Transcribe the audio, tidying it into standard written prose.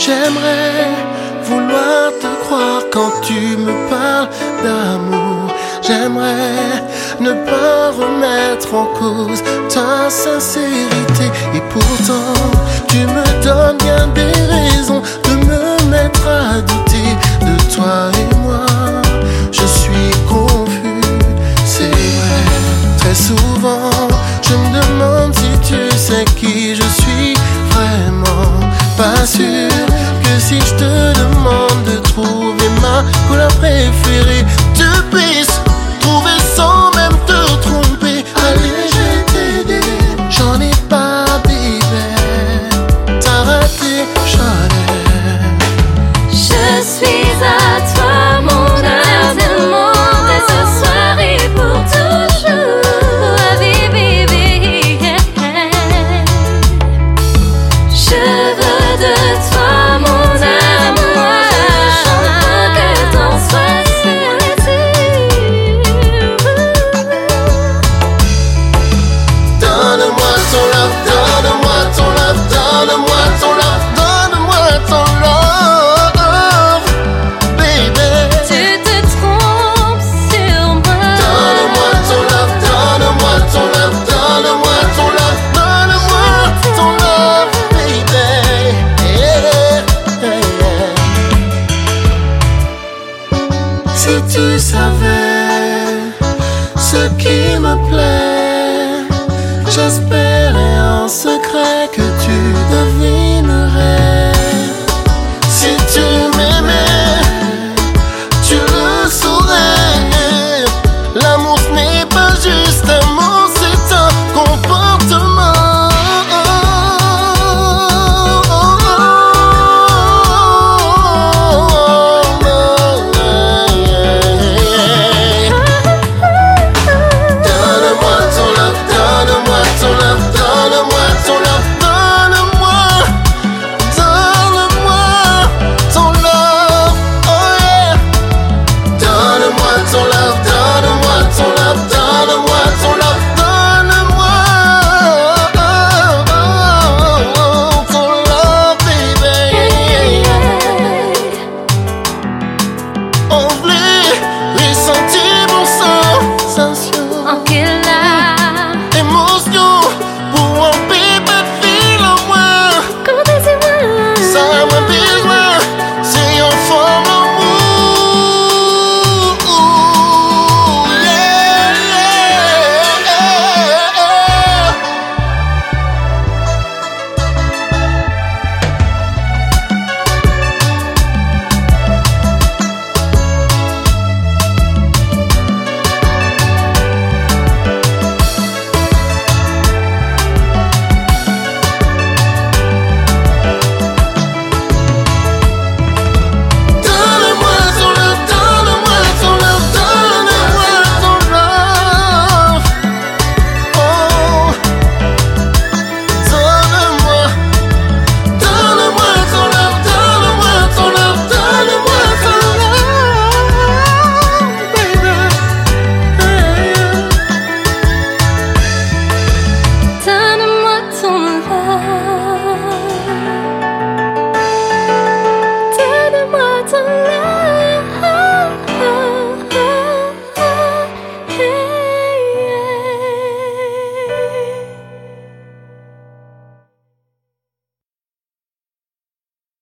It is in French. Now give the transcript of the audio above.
J'aimerais vouloir te croire quand tu me parles d'amour. J'aimerais ne pas remettre en cause ta sincérité. Et pourtant, tu me donnes bien des raisons de me mettre à douter de toi et moi. Je suis confus, c'est vrai. Très souvent, je me demande si tu sais qui je suis vraiment. Pas sûr que si je te demande de trouver ma couleur préférée, tu puisses trouver sans même te tromper. Allez, je vais t'aider, j'en ai pas, baby. T'as raté, j'allais. Je suis à toi, mon amour, dès ce soir et pour toujours. Baby, je veux de toi, mon amour, que t'en sois sûr. Donne-moi ton love, donne-moi ton love, donne-moi ton love, donne-moi ton love, baby. Tu te trompes sur moi. Donne-moi ton love, donne-moi ton love, donne-moi ton love, donne-moi ton love, baby. Yeah, yeah. Si tu savais ce qui me plaît, j'espérais en secret que tu devinerais. Si tu m'aimais, tu le saurais. L'amour ce n'est pas juste un mot, c'est un comportement. Donne-moi ton love, donne-moi ton love, donne-moi ton love, donne-moi, donne-moi ton love, oh yeah. Donne-moi ton love, donne-moi ton love, donne-moi ton love, donne-moi ton love, baby. On